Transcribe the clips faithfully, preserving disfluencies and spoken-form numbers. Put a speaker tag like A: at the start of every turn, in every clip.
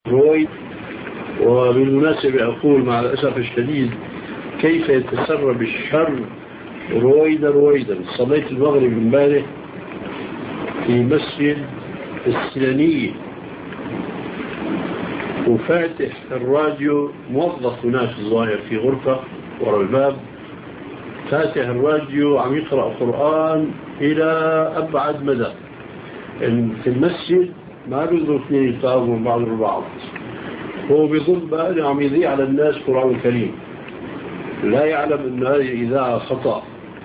A: رويد. وبالمناسبة أقول مع الأسف الشديد كيف يتسرب الشر رويدا رويدا. صليت المغرب امبارح في مسجد السلانية وفاتح الراديو، موظف هناك الظاهر في غرفة وراء الباب، فاتح الراديو عم يقرأ قرآن إلى أبعد مدى. في المسجد ما بيقدروا اثنين يتفاهموا من بعض البعض، هو بيظن بقى عم يذيع على الناس قرآن الكريم، لا يعلم أن هذه الإذاعة خطأ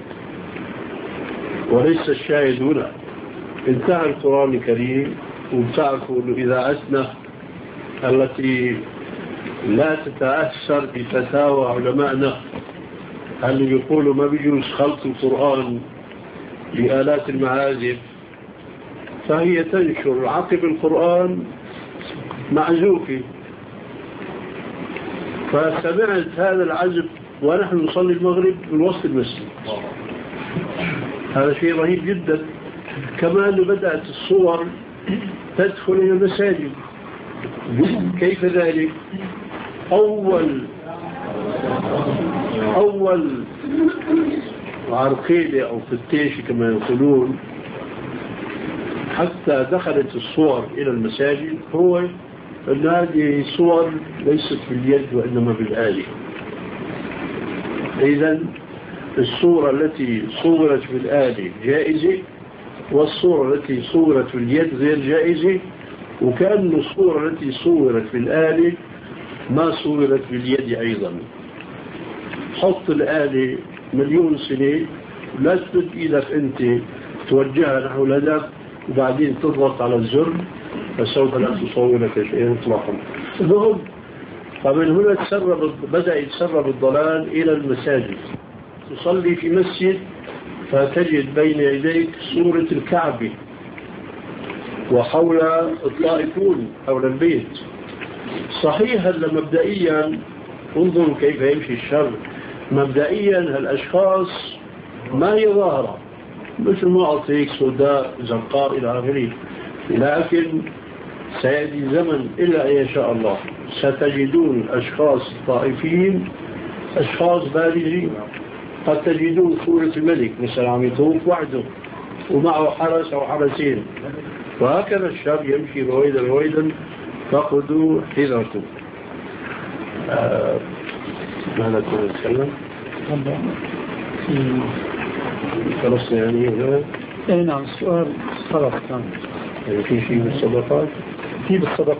A: وليس الشاهد هنا. انتهى القرآن الكريم وبتعرفوا أن إذاعتنا التي لا تتأثر بفتاوى علمائنا اللي بيقولوا ما بيجوز خلط القرآن بآلات المعازف، فهي تنشر عقب القرآن معزوفة. فسمعت هذا العزف ونحن نصلي المغرب من وسط المسجد، هذا شيء رهيب جدا. كمان بدأت الصور تدخل إلى المساجد. كيف ذلك؟ أول أول عرقيلة أو فتيشة كما يقولون حتى دخلت الصور إلى المساجد هو أن هذه صور ليست باليد وإنما بالآلة. إذن الصورة التي صورت بالآلة جائزة، والصورة التي صورت باليد غير جائزة، وكأن الصورة التي صورت بالآلة ما صورت باليد أيضا. حط الآلة مليون سنة، لا تمد إيدك أنت توجهها نحو الهدف وبعدين تضغط على الزر فسوف لا تصور لك شيء إطلاقا. المهم، فمن هنا تسرب بدأ يتسرب الضلال إلى المساجد. تصلي في مسجد فتجد بين يديك صورة الكعبة وحول الطائفون حول البيت. صحيح هذا مبدئيا، انظروا كيف يمشي الشر. مبدئيا هالأشخاص ما هي ظاهرة، مثل ما أعطيك سوداء زرقاء إلى آخره، لكن سيأتي زمن إلا أن يشاء الله ستجدون أشخاص طائفين، أشخاص بالغين. قد تجدون صورة الملك مثلا عم يطوف وحده ومعه حرس أو حرسين، وهكذا الشر يمشي رويدا رويدا. فخذوا حذركم. آه ماذا كنا نتكلم؟ خلص يعني
B: اي نعم. السؤال خلاص كان
A: يعني في شيء بالصدقات،
B: في بالصدقات